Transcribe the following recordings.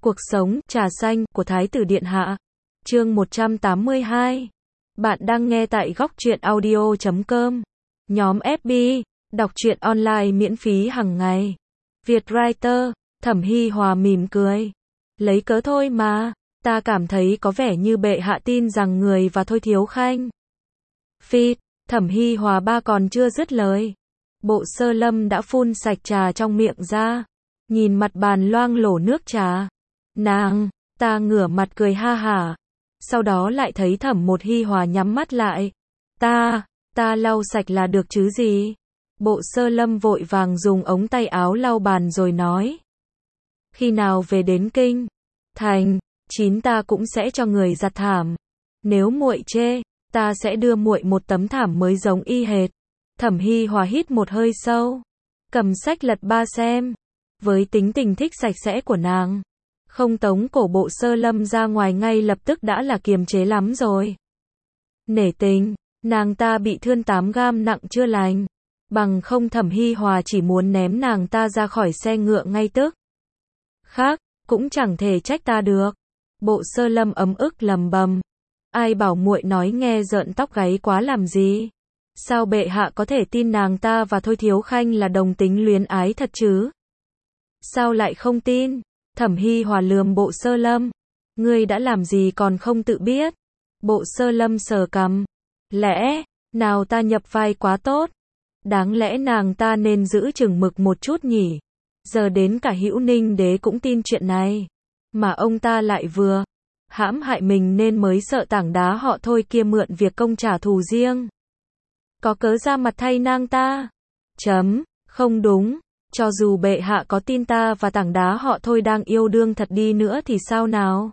Cuộc sống, trà xanh, của Thái tử Điện Hạ. Chương 182. Bạn đang nghe tại góc truyện audio.com. Nhóm FB, đọc truyện online miễn phí hàng ngày. Vietwriter, Thẩm Hi Hòa mỉm cười. Lấy cớ thôi mà, ta cảm thấy có vẻ như bệ hạ tin rằng người và Thôi Thiếu Khanh. Phịt, Thẩm Hi Hòa ba còn chưa dứt lời. Bộ Sơ Lâm đã phun sạch trà trong miệng ra. Nhìn mặt bàn loang lổ nước trà. Ta ngửa mặt cười ha hả. Sau đó lại thấy Thẩm Một Hi Hòa nhắm mắt lại. Ta lau sạch là được chứ gì. Bộ Sơ Lâm vội vàng dùng ống tay áo lau bàn rồi nói. Khi nào về đến kinh thành, ta cũng sẽ cho người giặt thảm. Nếu muội chê, ta sẽ đưa muội một tấm thảm mới giống y hệt. Thẩm Hi Hòa hít một hơi sâu, cầm sách lật ba xem. Với tính tình thích sạch sẽ của nàng, không tống cổ Bộ Sơ Lâm ra ngoài ngay lập tức đã là kiềm chế lắm rồi. Nể tình, nàng ta bị thương 8 gam nặng chưa lành. Bằng không Thẩm Hi Hòa chỉ muốn ném nàng ta ra khỏi xe ngựa ngay tức. Khác, cũng chẳng thể trách ta được. Bộ Sơ Lâm ấm ức lầm bầm. Ai bảo muội nói nghe rợn tóc gáy quá làm gì? Sao bệ hạ có thể tin nàng ta và Thôi Thiếu Khanh là đồng tính luyến ái thật chứ? Sao lại không tin? Thẩm Hi Hòa lườm Bộ Sơ Lâm. Ngươi đã làm gì còn không tự biết? Bộ Sơ Lâm sờ cằm. Lẽ nào ta nhập vai quá tốt? Đáng lẽ nàng ta nên giữ chừng mực một chút nhỉ? Giờ đến cả Hữu Ninh Đế cũng tin chuyện này. Mà ông ta lại vừa hãm hại mình nên mới sợ tảng đá họ Thôi kia mượn việc công trả thù riêng. Có cớ ra mặt thay nàng ta. Không đúng. Cho dù bệ hạ có tin ta và tảng đá họ Thôi đang yêu đương thật đi nữa thì sao nào?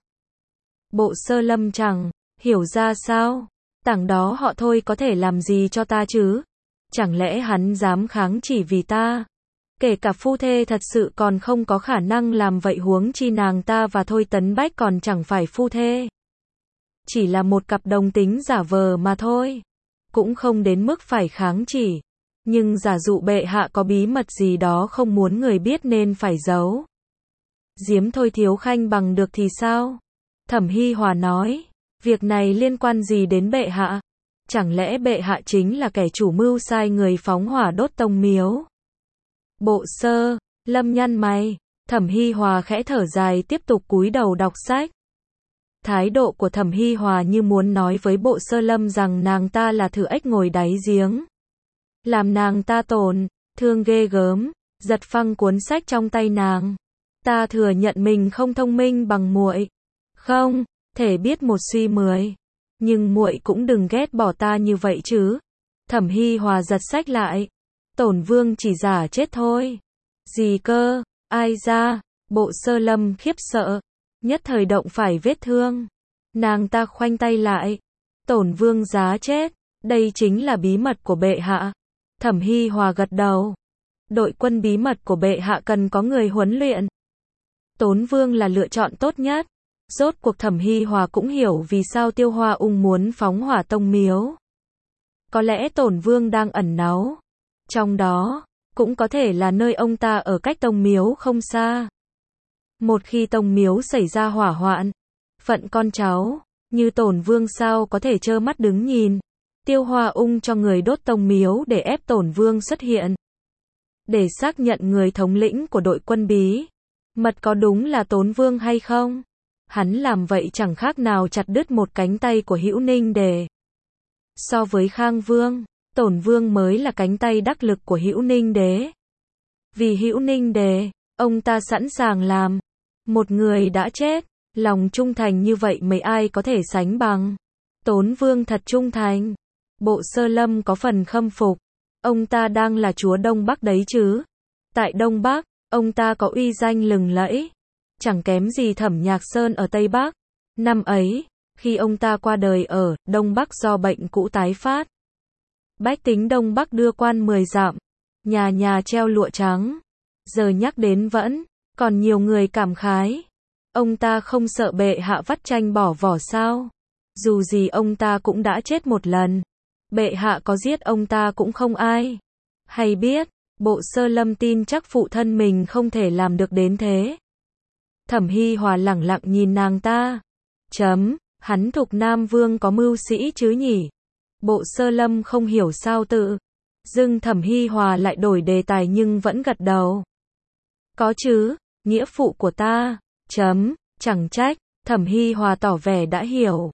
Bộ Sơ Lâm chẳng hiểu ra sao. Tảng đó họ Thôi có thể làm gì cho ta chứ? Chẳng lẽ hắn dám kháng chỉ vì ta? Kể cả phu thê thật sự còn không có khả năng làm vậy, huống chi nàng ta và Thôi Tấn Bách còn chẳng phải phu thê. Chỉ là một cặp đồng tính giả vờ mà thôi. Cũng không đến mức phải kháng chỉ. Nhưng giả dụ bệ hạ có bí mật gì đó không muốn người biết nên phải giấu. Giếm Thôi Thiếu Khanh bằng được thì sao? Thẩm Hi Hòa nói. Việc này liên quan gì đến bệ hạ? Chẳng lẽ bệ hạ chính là kẻ chủ mưu sai người phóng hỏa đốt tông miếu? Bộ Sơ Lâm nhăn mày. Thẩm Hi Hòa khẽ thở dài tiếp tục cúi đầu đọc sách. Thái độ của Thẩm Hi Hòa như muốn nói với Bộ Sơ Lâm rằng nàng ta là thử ếch ngồi đáy giếng. Làm nàng ta tổn thương ghê gớm, giật phăng cuốn sách trong tay nàng. Ta thừa nhận mình không thông minh bằng muội. Không thể biết một suy 10. Nhưng muội cũng đừng ghét bỏ ta như vậy chứ. Thẩm Hi Hòa giật sách lại. Tổn Vương chỉ giả chết thôi. Gì cơ? Ai ra? Bộ Sơ Lâm khiếp sợ, nhất thời động phải vết thương. Nàng ta khoanh tay lại. Tổn Vương giá chết, đây chính là bí mật của bệ hạ. Thẩm Hi Hòa gật đầu. Đội quân bí mật của bệ hạ cần có người huấn luyện. Tốn Vương là lựa chọn tốt nhất. Rốt cuộc Thẩm Hi Hòa cũng hiểu vì sao Tiêu Hoa Ung muốn phóng hỏa tông miếu. Có lẽ Tổn Vương đang ẩn náu. Trong đó, cũng có thể là nơi ông ta ở cách tông miếu không xa. Một khi tông miếu xảy ra hỏa hoạn, phận con cháu, như Tổn Vương sao có thể trơ mắt đứng nhìn. Tiêu Hoa Ung cho người đốt tông miếu để ép Tổn Vương xuất hiện. Để xác nhận người thống lĩnh của đội quân bí mật có đúng là Tốn Vương hay không. Hắn làm vậy chẳng khác nào chặt đứt một cánh tay của Hữu Ninh Đế. So với Khang Vương, Tổn Vương mới là cánh tay đắc lực của Hữu Ninh Đế. Vì Hữu Ninh Đế, ông ta sẵn sàng làm. Một người đã chết, lòng trung thành như vậy mấy ai có thể sánh bằng. Tốn Vương thật trung thành. Bộ Sơ Lâm có phần khâm phục. Ông ta đang là chúa Đông Bắc đấy chứ. Tại Đông Bắc, ông ta có uy danh lừng lẫy. Chẳng kém gì Thẩm Nhạc Sơn ở Tây Bắc. Năm ấy, khi ông ta qua đời ở Đông Bắc do bệnh cũ tái phát. Bách tính Đông Bắc đưa quan 10 dặm. Nhà nhà treo lụa trắng. Giờ nhắc đến vẫn còn nhiều người cảm khái. Ông ta không sợ bệ hạ vắt tranh bỏ vỏ sao? Dù gì ông ta cũng đã chết một lần. Bệ hạ có giết ông ta cũng không ai hay biết. Bộ Sơ Lâm tin chắc phụ thân mình không thể làm được đến thế. Thẩm Hi Hòa lẳng lặng nhìn nàng ta. Hắn Thục Nam Vương có mưu sĩ chứ nhỉ? Bộ Sơ Lâm không hiểu sao tự dưng Thẩm Hi Hòa lại đổi đề tài nhưng vẫn gật đầu. Có chứ, nghĩa phụ của ta. Chẳng trách. Thẩm Hi Hòa tỏ vẻ đã hiểu.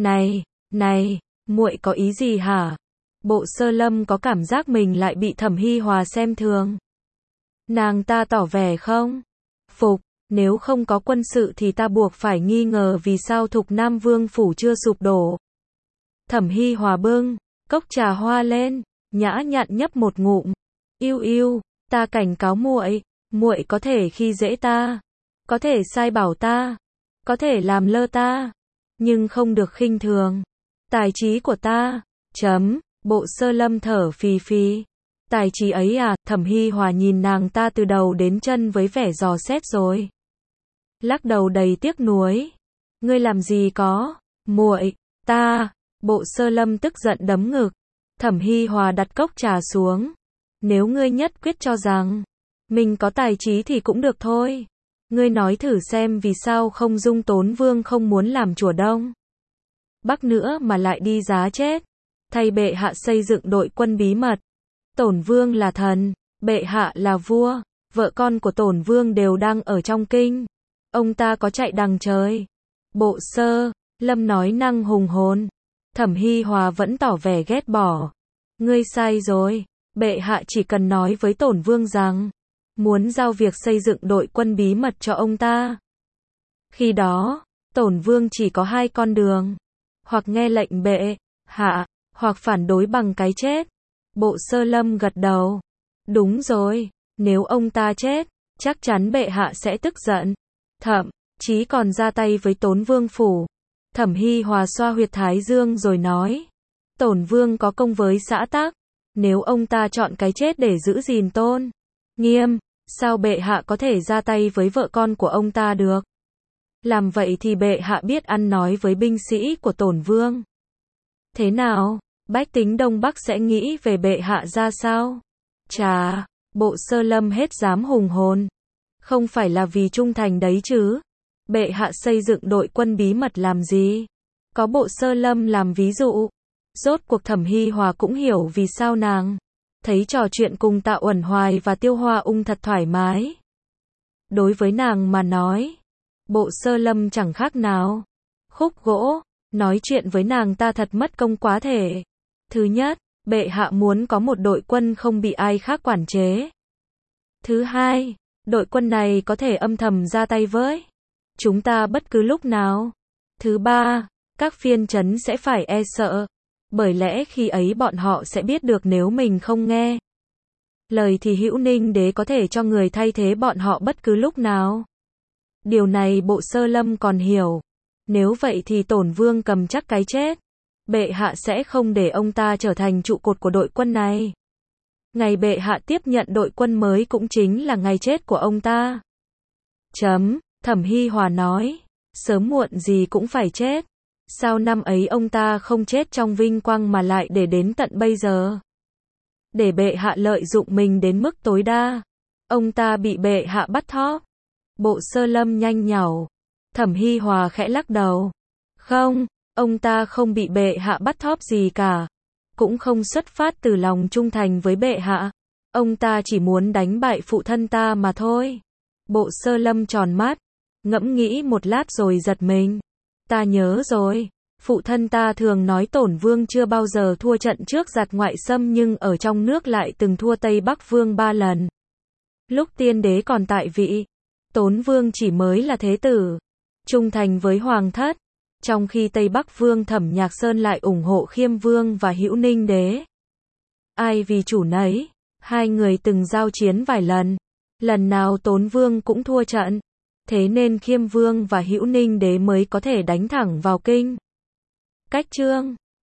Này, muội có ý gì hả? Bộ Sơ Lâm có cảm giác mình lại bị Thẩm Hi Hòa xem thường. Nàng ta tỏ vẻ không phục, nếu không có quân sự thì ta buộc phải nghi ngờ vì sao Thục Nam Vương phủ chưa sụp đổ. Thẩm Hi Hòa bưng cốc trà hoa lên, nhã nhặn nhấp một ngụm. Yêu, ta cảnh cáo muội, muội có thể khi dễ ta, có thể sai bảo ta, có thể làm lơ ta, nhưng không được khinh thường tài trí của ta. Bộ Sơ Lâm thở phì phì. Tài trí ấy à? Thẩm Hi Hòa nhìn nàng ta từ đầu đến chân với vẻ dò xét rồi lắc đầu đầy tiếc nuối. Ngươi làm gì có, muội, ta. Bộ Sơ Lâm tức giận đấm ngực. Thẩm Hi Hòa đặt cốc trà xuống. Nếu ngươi nhất quyết cho rằng mình có tài trí thì cũng được thôi. Ngươi nói thử xem vì sao không dung Tốn Vương không muốn làm chùa Đông Bắc nữa mà lại đi giá chết, thay bệ hạ xây dựng đội quân bí mật. Tổn Vương là thần, bệ hạ là vua, vợ con của Tổn Vương đều đang ở trong kinh. Ông ta có chạy đằng trời. Bộ Sơ Lâm nói năng hùng hồn. Thẩm Hi Hòa vẫn tỏ vẻ ghét bỏ. Ngươi sai rồi, bệ hạ chỉ cần nói với Tổn Vương rằng muốn giao việc xây dựng đội quân bí mật cho ông ta. Khi đó, Tổn Vương chỉ có hai con đường, hoặc nghe lệnh bệ hạ, hoặc phản đối bằng cái chết. Bộ Sơ Lâm gật đầu. Đúng rồi, nếu ông ta chết, chắc chắn bệ hạ sẽ tức giận, thậm chí còn ra tay với Tốn Vương phủ. Thẩm Hi Hòa xoa huyệt thái dương rồi nói. Tổn Vương có công với xã tắc, nếu ông ta chọn cái chết để giữ gìn tôn nghiêm, sao bệ hạ có thể ra tay với vợ con của ông ta được? Làm vậy thì bệ hạ biết ăn nói với binh sĩ của Tổn Vương thế nào? Bách tính Đông Bắc sẽ nghĩ về bệ hạ ra sao? Chà, Bộ Sơ Lâm hết dám hùng hồn. Không phải là vì trung thành đấy chứ? Bệ hạ xây dựng đội quân bí mật làm gì? Có Bộ Sơ Lâm làm ví dụ. Rốt cuộc Thẩm Hi Hòa cũng hiểu vì sao nàng thấy trò chuyện cùng Tạ Uẩn Hoài và Tiêu Hoa Ung thật thoải mái. Đối với nàng mà nói, Bộ Sơ Lâm chẳng khác nào khúc gỗ, nói chuyện với nàng ta thật mất công quá thể. Thứ nhất, bệ hạ muốn có một đội quân không bị ai khác quản chế. Thứ hai, đội quân này có thể âm thầm ra tay với chúng ta bất cứ lúc nào. Thứ ba, các phiên trấn sẽ phải e sợ, bởi lẽ khi ấy bọn họ sẽ biết được nếu mình không nghe lời thì Hữu Ninh Đế có thể cho người thay thế bọn họ bất cứ lúc nào. Điều này Bộ Sơ Lâm còn hiểu. Nếu vậy thì Tổn Vương cầm chắc cái chết. Bệ hạ sẽ không để ông ta trở thành trụ cột của đội quân này. Ngày bệ hạ tiếp nhận đội quân mới cũng chính là ngày chết của ông ta. Thẩm Hi Hòa nói. Sớm muộn gì cũng phải chết. Sao năm ấy ông ta không chết trong vinh quang mà lại để đến tận bây giờ? Để bệ hạ lợi dụng mình đến mức tối đa. Ông ta bị bệ hạ bắt thóp. Bộ Sơ Lâm nhanh nhảu. Thẩm Hi Hòa khẽ lắc đầu. Không, ông ta không bị bệ hạ bắt thóp gì cả. Cũng không xuất phát từ lòng trung thành với bệ hạ. Ông ta chỉ muốn đánh bại phụ thân ta mà thôi. Bộ Sơ Lâm tròn mắt, ngẫm nghĩ một lát rồi giật mình. Ta nhớ rồi, phụ thân ta thường nói Tổn Vương chưa bao giờ thua trận trước giặc ngoại xâm nhưng ở trong nước lại từng thua Tây Bắc Vương 3 lần. Lúc tiên đế còn tại vị, Tốn Vương chỉ mới là thế tử, trung thành với hoàng thất, trong khi Tây Bắc Vương Thẩm Nhạc Sơn lại ủng hộ Khiêm Vương và Hữu Ninh Đế. Ai vì chủ nấy, hai người từng giao chiến vài lần, lần nào Tốn Vương cũng thua trận, thế nên Khiêm Vương và Hữu Ninh Đế mới có thể đánh thẳng vào kinh. Cách chương